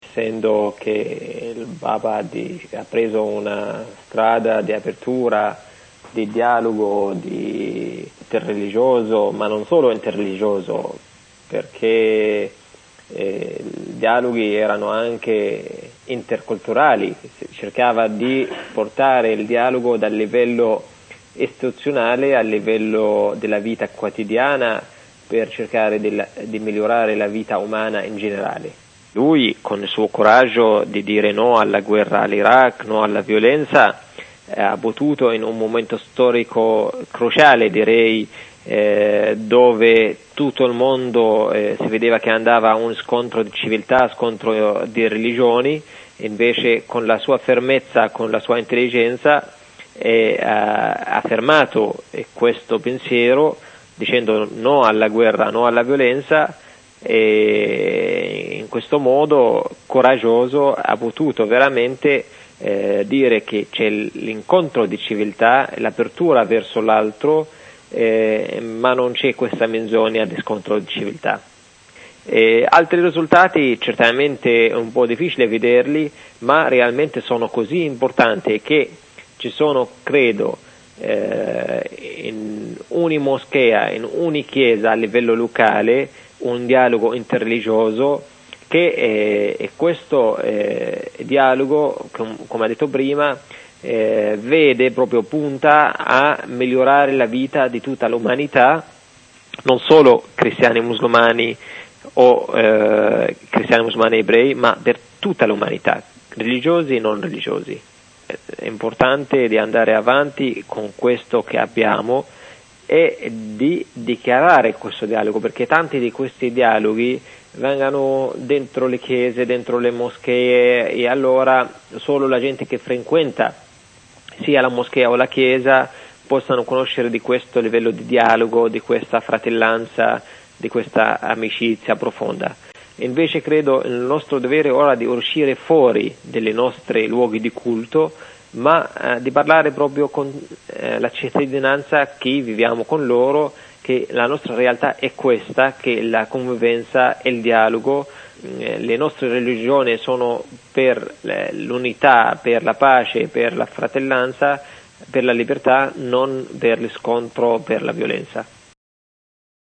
essendo che il Papa ha preso una strada di apertura, di dialogo interreligioso, ma non solo interreligioso, perché i dialoghi erano anche interculturali, si cercava di portare il dialogo dal livello istituzionale al livello della vita quotidiana per cercare di migliorare la vita umana in generale. Lui, con il suo coraggio di dire no alla guerra all'Iraq, no alla violenza, ha potuto in un momento storico cruciale, direi, dove tutto il mondo si vedeva che andava a un scontro di civiltà, scontro di religioni, invece con la sua fermezza, con la sua intelligenza, ha fermato questo pensiero dicendo no alla guerra, no alla violenza, e in questo modo coraggioso ha potuto veramente dire che c'è l'incontro di civiltà, l'apertura verso l'altro, ma non c'è questa menzogna di scontro di civiltà. Altri risultati certamente è un po' difficile vederli, ma realmente sono così importanti che ci sono, credo, in ogni moschea, in ogni chiesa a livello locale, un dialogo interreligioso che questo dialogo, come ha detto prima, vede proprio punta a migliorare la vita di tutta l'umanità, non solo cristiani e musulmani o cristiani, musulmani e ebrei, ma per tutta l'umanità, religiosi e non religiosi. È importante di andare avanti con questo che abbiamo e di dichiarare questo dialogo, perché tanti di questi dialoghi vengano dentro le chiese, dentro le moschee, e allora solo la gente che frequenta sia la moschea o la chiesa possano conoscere di questo livello di dialogo, di questa fratellanza, di questa amicizia profonda. Invece credo il nostro dovere ora di uscire fuori dai nostri luoghi di culto, ma di parlare proprio con la cittadinanza, che viviamo con loro, che la nostra realtà è questa, che la convivenza e il dialogo, le nostre religioni sono per l'unità, per la pace, per la fratellanza, per la libertà, non per lo scontro, per la violenza.